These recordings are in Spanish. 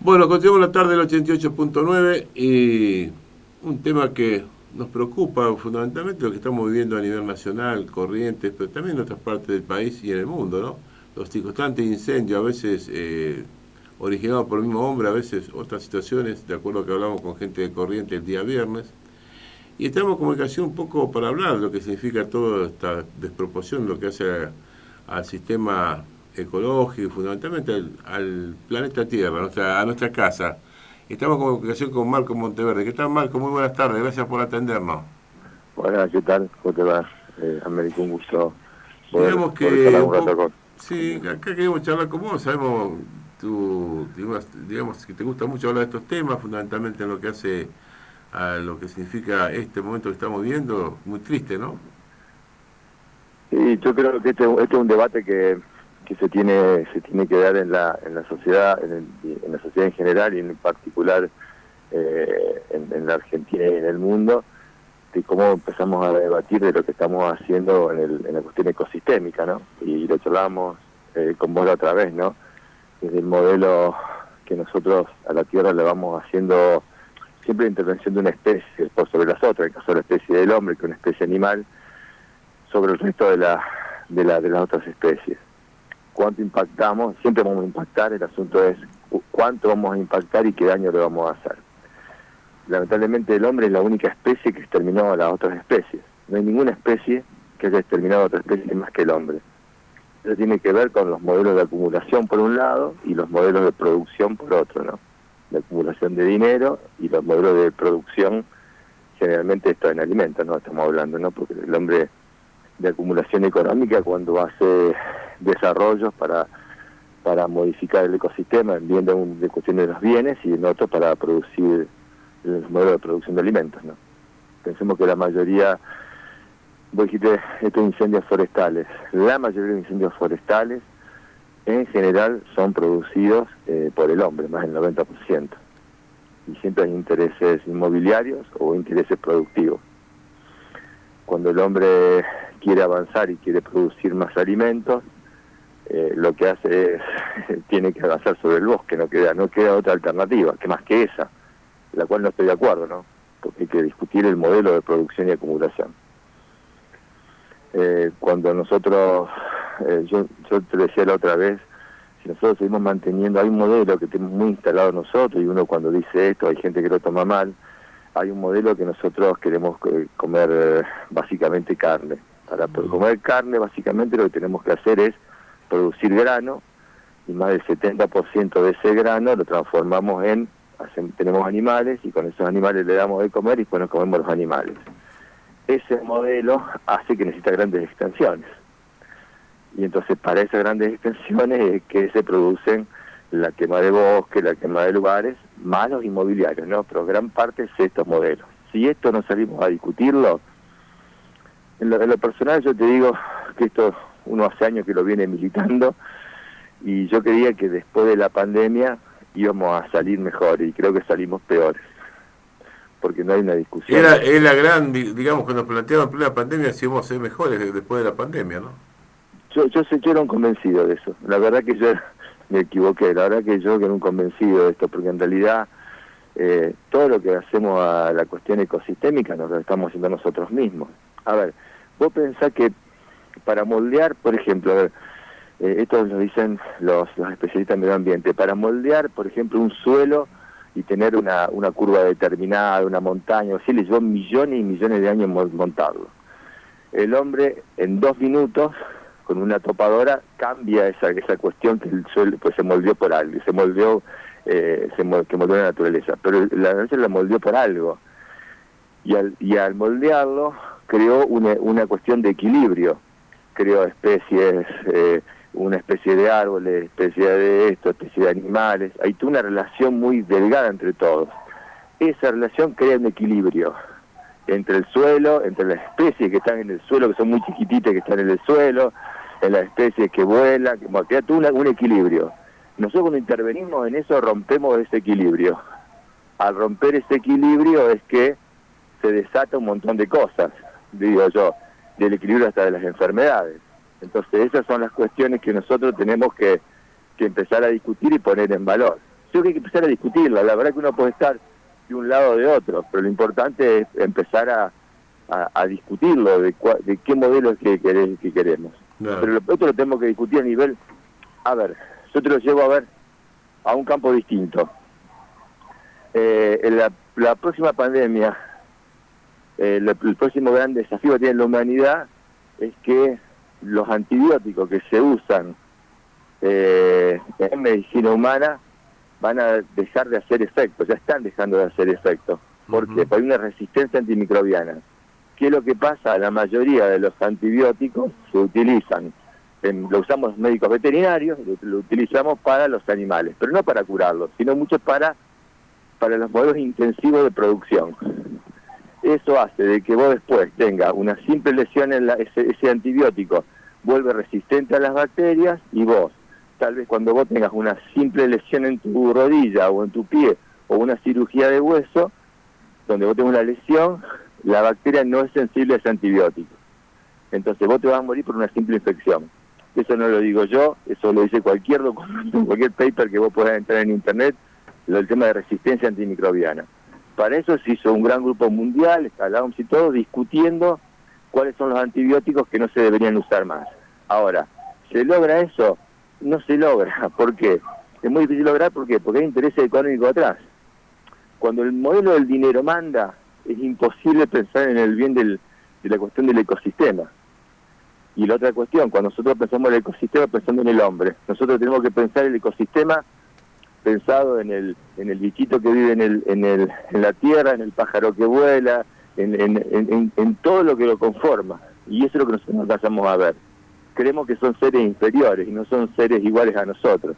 Bueno, continuamos la tarde del 88.9 y un tema que nos preocupa fundamentalmente lo que estamos viviendo a nivel nacional, Corrientes, pero también en otras partes del país y en el mundo, ¿no? Los constantes incendios, a veces originados por el mismo hombre, a veces otras situaciones, de acuerdo a que hablamos con gente de Corrientes el día viernes. Y estamos en comunicación un poco para hablar de lo que significa toda esta desproporción, lo que hace al sistema ecológico y fundamentalmente al planeta Tierra, a nuestra casa. Estamos en comunicación con Marco Monteverde. ¿Qué tal, Marco? Muy buenas tardes, gracias por atendernos. Hola, ¿qué tal? ¿Cómo te va? Américo, un gusto Digamos poder que charlar un un rato poco, con... sí, acá queremos charlar con vos, sabemos, tú, digamos que te gusta mucho hablar de estos temas, fundamentalmente en lo que hace a lo que significa este momento que estamos viviendo, muy triste, ¿no? Sí, yo creo que este es un debate que se tiene que dar en la sociedad, en la sociedad en general y en particular en la Argentina y en el mundo, de cómo empezamos a debatir de lo que estamos haciendo en la cuestión ecosistémica, ¿no? Y lo charlábamos con vos la otra vez, ¿no? Desde el modelo que nosotros a la Tierra le vamos haciendo siempre la intervención de una especie por sobre las otras, en el caso de la especie del hombre, que es una especie animal, sobre el resto de las otras especies. ¿Cuánto impactamos? Siempre vamos a impactar, el asunto es cuánto vamos a impactar y qué daño le vamos a hacer. Lamentablemente el hombre es la única especie que exterminó a las otras especies. No hay ninguna especie que haya exterminado a otra especie más que el hombre. Eso tiene que ver con los modelos de acumulación por un lado y los modelos de producción por otro, ¿no? La acumulación de dinero y los modelos de producción, generalmente esto en alimentos, ¿no? Estamos hablando, ¿no? Porque el hombre de acumulación económica cuando hace desarrollos para modificar el ecosistema, viendo de cuestión de los bienes y en otro para producir el modelo de producción de alimentos, ¿no? Pensemos que la mayoría, vos dijiste, estos incendios forestales, la mayoría de incendios forestales en general son producidos por el hombre, más del 90%. Y siempre hay intereses inmobiliarios o intereses productivos. Cuando el hombre quiere avanzar y quiere producir más alimentos, lo que hace es, tiene que avanzar sobre el bosque, no queda otra alternativa, que más que esa, la cual no estoy de acuerdo, ¿no? Porque hay que discutir el modelo de producción y acumulación. Cuando nosotros, yo te decía la otra vez, si nosotros seguimos manteniendo, hay un modelo que tenemos muy instalado nosotros, y uno cuando dice esto, hay gente que lo toma mal, hay un modelo que nosotros queremos comer básicamente carne. Para comer carne, básicamente lo que tenemos que hacer es producir grano, y más del 70% de ese grano lo transformamos tenemos animales, y con esos animales le damos de comer, y después nos comemos los animales. Ese modelo hace que necesita grandes extensiones. Y entonces para esas grandes extensiones es que se producen la quema de bosques, la quema de lugares, más los inmobiliarios, ¿no? Pero gran parte es estos modelos. Si esto no salimos a discutirlo, en lo personal yo te digo que esto uno hace años que lo viene militando, y yo creía que después de la pandemia íbamos a salir mejor, y creo que salimos peores, porque no hay una discusión. Es la gran, digamos, cuando planteaban en plena pandemia, si íbamos a ser mejores después de la pandemia, ¿no? Yo era un convencido de eso. La verdad que yo me equivoqué. La verdad que yo era un convencido de esto, porque en realidad todo lo que hacemos a la cuestión ecosistémica nos lo estamos haciendo nosotros mismos. A ver, vos pensás que para moldear, por ejemplo, a ver, esto lo dicen los especialistas en medio ambiente, para moldear, por ejemplo, un suelo y tener una curva determinada, una montaña, así le llevó millones y millones de años montarlo. El hombre en 2 minutos con una topadora cambia esa cuestión que el suelo pues se moldeó por algo, que moldeó la naturaleza, pero la naturaleza la moldeó por algo, y al moldearlo creó una cuestión de equilibrio, creó especies, una especie de árboles, especie de especie de animales, hay toda una relación muy delgada entre todos. Esa relación crea un equilibrio entre el suelo, entre las especies que están en el suelo, que son muy chiquititas, que están en el suelo, en las especies que vuelan, que crea todo un equilibrio. Nosotros cuando intervenimos en eso rompemos ese equilibrio. Al romper ese equilibrio es que se desata un montón de cosas, digo yo, del equilibrio hasta de las enfermedades. Entonces esas son las cuestiones que nosotros tenemos que empezar a discutir y poner en valor. Creo que hay que empezar a discutirla. La verdad que uno puede estar de un lado o de otro, pero lo importante es empezar a discutirlo, de qué modelo es que queremos. Claro. Pero lo otro lo tenemos que discutir a nivel, a ver, yo te lo llevo a ver a un campo distinto. En la próxima pandemia, el próximo gran desafío que tiene la humanidad es que los antibióticos que se usan en medicina humana van a dejar de hacer efecto, ya están dejando de hacer efecto. ¿Por qué? Porque hay una resistencia antimicrobiana. ¿Qué es lo que pasa? La mayoría de los antibióticos se utilizan, lo usamos los médicos veterinarios, lo utilizamos para los animales, pero no para curarlos, sino mucho para los modelos intensivos de producción. Eso hace de que vos después tengas una simple lesión en ese antibiótico, vuelve resistente a las bacterias, y vos, tal vez cuando vos tengas una simple lesión en tu rodilla o en tu pie, o una cirugía de hueso, donde vos tengas una lesión, la bacteria no es sensible a ese antibiótico. Entonces vos te vas a morir por una simple infección. Eso no lo digo yo, eso lo dice cualquier documento, cualquier paper que vos puedas entrar en internet, el tema de resistencia antimicrobiana. Para eso se hizo un gran grupo mundial, está la OMS y todo, discutiendo cuáles son los antibióticos que no se deberían usar más. Ahora, ¿se logra eso? No se logra. ¿Por qué? Es muy difícil lograr, ¿por qué? Porque hay intereses económicos atrás. Cuando el modelo del dinero manda, es imposible pensar en el bien de la cuestión del ecosistema. Y la otra cuestión, cuando nosotros pensamos en el ecosistema, pensando en el hombre, nosotros tenemos que pensar el ecosistema pensado en el bichito que vive en la tierra, en el pájaro que vuela, en todo lo que lo conforma. Y eso es lo que nosotros alcanzamos a ver. Creemos que son seres inferiores y no son seres iguales a nosotros.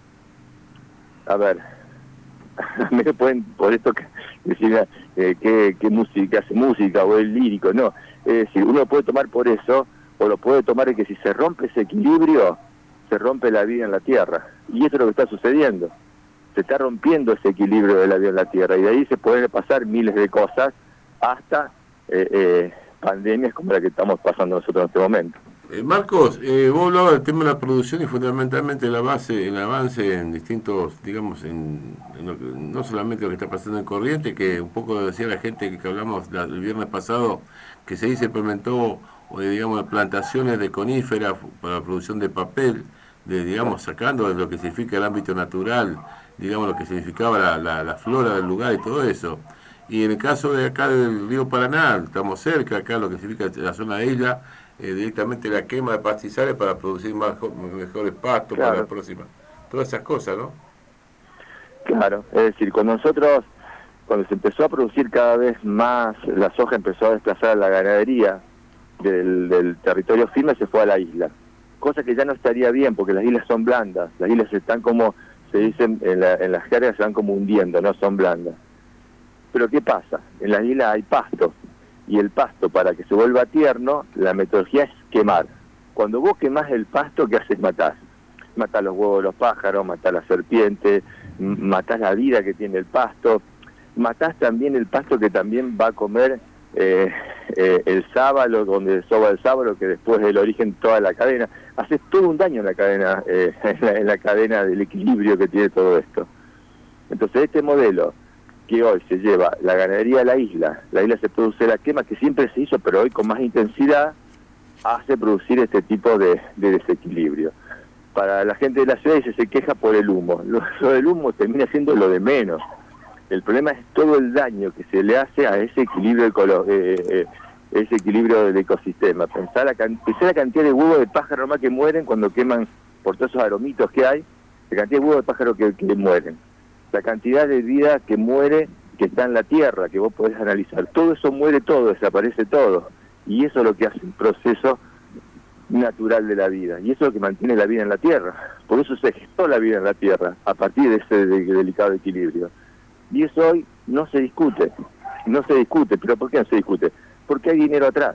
A ver, me pueden por esto decir que música hace música o es lírico, no. Es decir, uno puede tomar por eso, o lo puede tomar de que si se rompe ese equilibrio, se rompe la vida en la Tierra. Y eso es lo que está sucediendo. Se está rompiendo ese equilibrio de la vida en la Tierra, y de ahí se pueden pasar miles de cosas, hasta pandemias como la que estamos pasando nosotros en este momento. Marcos, vos hablabas del tema de la producción y fundamentalmente el avance en distintos, digamos, no solamente lo que está pasando en Corrientes, que un poco decía la gente que hablamos el viernes pasado, que se implementó, digamos, plantaciones de coníferas para la producción de papel, digamos, sacando de lo que significa el ámbito natural, digamos, lo que significaba la flora del lugar y todo eso. Y en el caso de acá del río Paraná, estamos cerca, acá lo que significa la zona de isla, directamente la quema de pastizales para producir mejores pastos, claro, para la próxima. Todas esas cosas, ¿no? Claro, es decir, cuando se empezó a producir cada vez más, la soja empezó a desplazar a la ganadería del territorio firme, se fue a la isla. Cosa que ya no estaría bien, porque las islas son blandas, las islas están como, se dicen en las jergas, se van como hundiendo, no son blandas. Pero ¿qué pasa? En las islas hay pasto, y el pasto, para que se vuelva tierno, la metodología es quemar. Cuando vos quemás el pasto, ¿qué haces? Matás los huevos de los pájaros, matás la serpiente, matás la vida que tiene el pasto, matás también el pasto que también va a comer el sábalo, donde soba el sábalo, que después es el origen de toda la cadena. Haces todo un daño en la cadena, en la cadena del equilibrio que tiene todo esto. Entonces este modelo que hoy se lleva la ganadería a la isla se produce la quema que siempre se hizo, pero hoy con más intensidad, hace producir este tipo de desequilibrio. Para la gente de la ciudad se queja por el humo. Lo del humo termina siendo lo de menos. El problema es todo el daño que se le hace a ese equilibrio del ecosistema. Pensá la cantidad de huevos de pájaros más que mueren cuando queman, por todos esos aromitos que hay, la cantidad de huevos de pájaros que mueren. La cantidad de vida que muere, que está en la tierra, que vos podés analizar. Todo eso muere, todo, desaparece todo. Y eso es lo que hace el proceso natural de la vida. Y eso es lo que mantiene la vida en la tierra. Por eso se gestó la vida en la tierra, a partir de ese delicado equilibrio. Y eso hoy no se discute. ¿Pero por qué no se discute? Porque hay dinero atrás.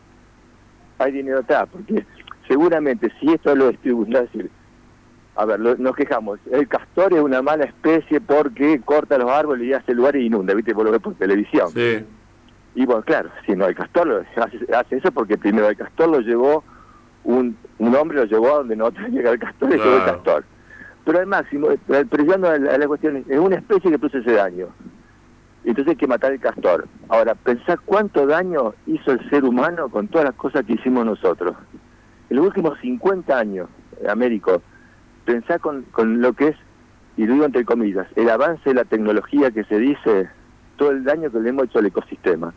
Porque seguramente si esto lo distribuye, es decir, a ver, nos quejamos, el castor es una mala especie porque corta los árboles y hace lugar y inunda, ¿viste? Vos lo ves por televisión. Sí. Y bueno, claro, si no, el castor hace eso porque primero el castor lo llevó, un hombre lo llevó a donde no tenía que llegar el castor, y llevó el castor. Pero al máximo, pero llegando a la cuestión, es una especie que produce ese daño. Entonces hay que matar el castor. Ahora, pensá cuánto daño hizo el ser humano con todas las cosas que hicimos nosotros. En los últimos 50 años, Américo, pensá con lo que es, y lo digo entre comillas, el avance de la tecnología que se dice, todo el daño que le hemos hecho al ecosistema.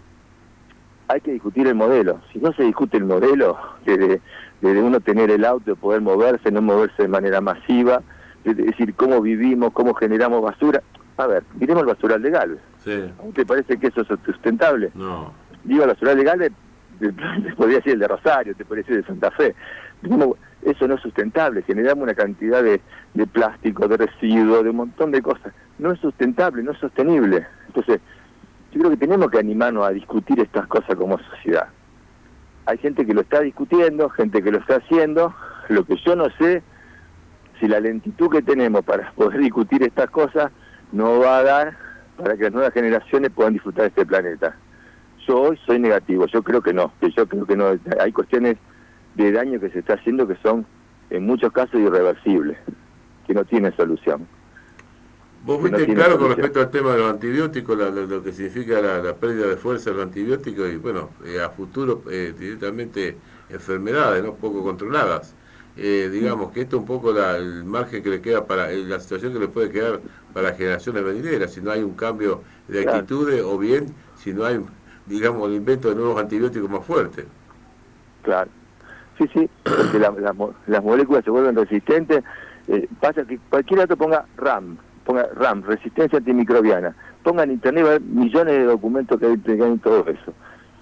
Hay que discutir el modelo. Si no se discute el modelo, de uno tener el auto, poder moverse, no moverse de manera masiva, es decir, cómo vivimos, cómo generamos basura. A ver, miremos el basural de Galvez. Sí. ¿Te parece que eso es sustentable? No. Digo, el basural de Galvez, te podría decir el de Rosario, te podría decir el de Santa Fe. Eso no es sustentable, generamos una cantidad de plástico, de residuos, de un montón de cosas. No es sustentable, no es sostenible. Entonces, yo creo que tenemos que animarnos a discutir estas cosas como sociedad. Hay gente que lo está discutiendo, gente que lo está haciendo. Lo que yo no sé, si la lentitud que tenemos para poder discutir estas cosas no va a dar para que las nuevas generaciones puedan disfrutar de este planeta. Yo hoy soy negativo, yo creo que no. Hay cuestiones de daño que se está haciendo que son en muchos casos irreversibles, que no tienen solución. Vos fuiste claro con respecto al tema de los antibióticos, lo que significa la pérdida de fuerza de los antibióticos y bueno, a futuro directamente enfermedades no poco controladas. Digamos que esto es un poco el margen que le queda para la situación que le puede quedar para las generaciones venideras, si no hay un cambio de actitudes o bien si no hay, digamos, el invento de nuevos antibióticos más fuertes. Claro. Sí, porque las moléculas se vuelven resistentes. Pasa que cualquier dato ponga RAM, resistencia antimicrobiana, ponga en internet, va a haber millones de documentos que hay en todo eso.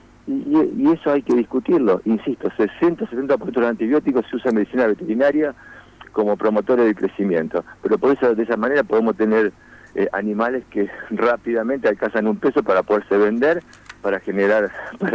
Y eso hay que discutirlo. Insisto, 60-70% de los antibióticos se usan en medicina veterinaria como promotores del crecimiento. Pero por eso, de esa manera podemos tener animales que rápidamente alcanzan un peso para poderse vender, para generar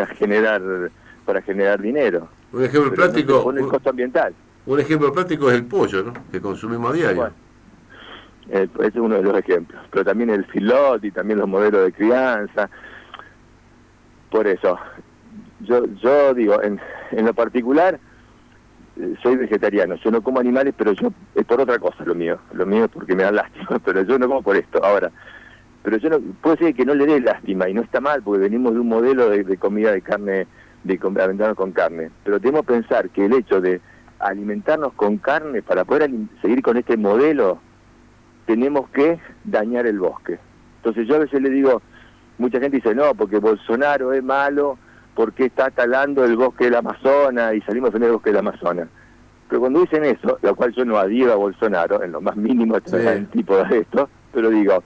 dinero. Un ejemplo práctico. No el costo ambiental. Un ejemplo práctico es el pollo, ¿no? Que consumimos a diario. Bueno, ese es uno de los ejemplos. Pero también el filot y también los modelos de crianza. Por eso, yo digo, en lo particular, soy vegetariano. Yo no como animales, pero yo es por otra cosa lo mío. Lo mío es porque me da lástima, pero yo no como por esto. Ahora, pero yo no puedo decir que no le dé lástima, y no está mal, porque venimos de un modelo de comida de carne, de alimentarnos con carne. Pero debemos pensar que el hecho de alimentarnos con carne, para poder seguir con este modelo, tenemos que dañar el bosque. Entonces yo a veces le digo, mucha gente dice, no, porque Bolsonaro es malo, porque está talando el bosque del Amazonas y salimos a defender el bosque del Amazonas. Pero cuando dicen eso, lo cual yo no adhiero a Bolsonaro, en lo más mínimo el tipo de esto, pero digo,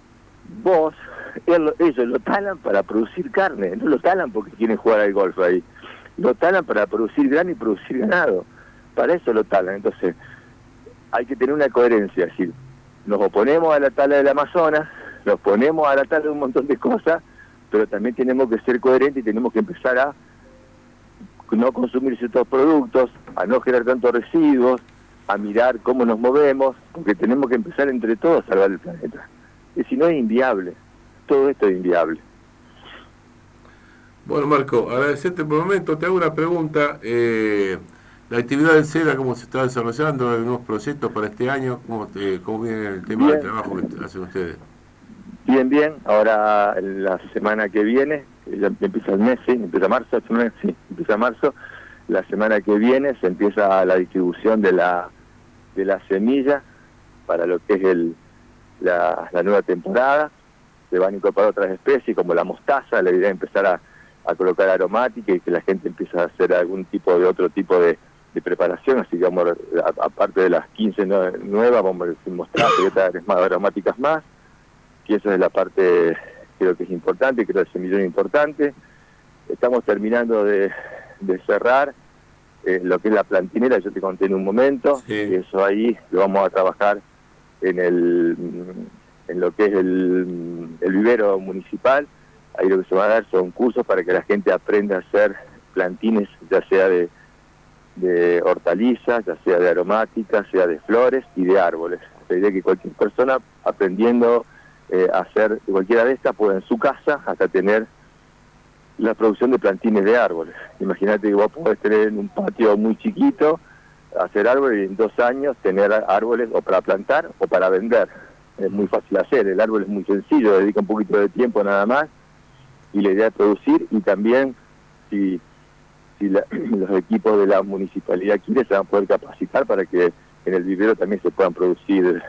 ellos lo talan para producir carne, no lo talan porque quieren jugar al golf ahí, lo talan para producir grano y producir ganado, para eso lo talan. Entonces hay que tener una coherencia, es decir, nos oponemos a la tala del Amazonas, nos oponemos a la tala de un montón de cosas, pero también tenemos que ser coherentes y tenemos que empezar a no consumir ciertos productos, a no generar tantos residuos, a mirar cómo nos movemos, porque tenemos que empezar entre todos a salvar el planeta. Y si no, es inviable. Todo esto es inviable. Bueno, Marco, agradecerte por el momento. Te hago una pregunta. La actividad del SEDA, ¿cómo se está desarrollando? ¿Hay nuevos proyectos para este año? ¿Cómo viene el tema del trabajo que hacen ustedes? Bien. Ahora, la semana que viene, ya empieza el mes, ¿sí? Empieza marzo. La semana que viene se empieza la distribución de la semilla para lo que es la nueva temporada. Se van a incorporar otras especies como la mostaza. La idea es empezar a colocar aromática y que la gente empiece a hacer otro tipo de preparación. Así que vamos, aparte de las 15 nuevas, vamos a mostrar y otras más aromáticas más. Y esa es la parte, creo que es importante, creo que el semillero es importante. Estamos terminando de cerrar lo que es la plantinera, yo te conté en un momento. Sí. Y eso ahí lo vamos a trabajar en lo que es el vivero municipal. Ahí lo que se va a dar son cursos para que la gente aprenda a hacer plantines, ya sea de hortalizas, ya sea de aromáticas, sea de flores y de árboles. La idea es que cualquier persona aprendiendo a hacer cualquiera de estas pueda en su casa hasta tener la producción de plantines de árboles. Imagínate que vos podés tener un patio muy chiquito hacer árboles y en 2 años tener árboles o para plantar o para vender. Es muy fácil hacer, el árbol es muy sencillo, dedica un poquito de tiempo nada más, y la idea es producir, y también si los equipos de la municipalidad quieren, se van a poder capacitar para que en el vivero también se puedan producir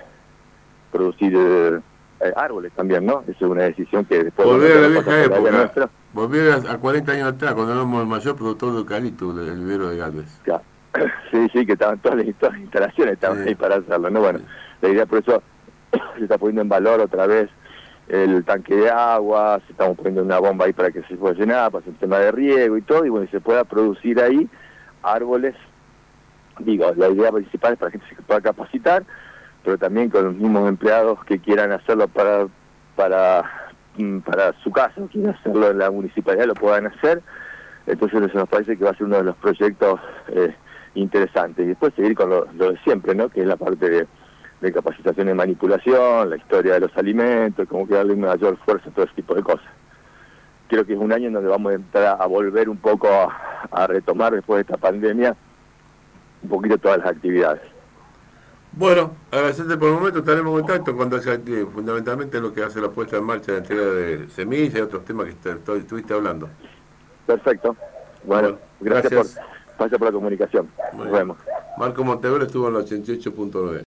árboles también, ¿no? Esa es una decisión que después... Volver a la vieja época, volver a 40 años atrás, cuando éramos el mayor productor de eucalipto, del vivero de Galvez. Sí, que estaban todas las instalaciones, estaban ahí para hacerlo, ¿no? Bueno, la idea por eso se está poniendo en valor otra vez el tanque de agua, se estamos poniendo una bomba ahí para que se pueda llenar, para hacer un tema de riego y todo, y bueno, se pueda producir ahí árboles. Digo, la idea principal es para que la gente se pueda capacitar, pero también con los mismos empleados que quieran hacerlo para su casa, quieran hacerlo en la municipalidad, lo puedan hacer. Entonces eso nos parece que va a ser uno de los proyectos interesantes. Y después seguir con lo de siempre, ¿no? Que es la parte de capacitación en manipulación, la historia de los alimentos, como que darle mayor fuerza a todo ese tipo de cosas. Creo que es un año en donde vamos a entrar a volver un poco a retomar después de esta pandemia un poquito todas las actividades. Bueno, agradecerte por el momento, estaremos en contacto cuando haya fundamentalmente lo que hace la puesta en marcha de entrega de semillas y otros temas que estuviste hablando. Perfecto. Bueno, gracias por la comunicación. Nos vemos. Marco Montevero estuvo en el 88.9.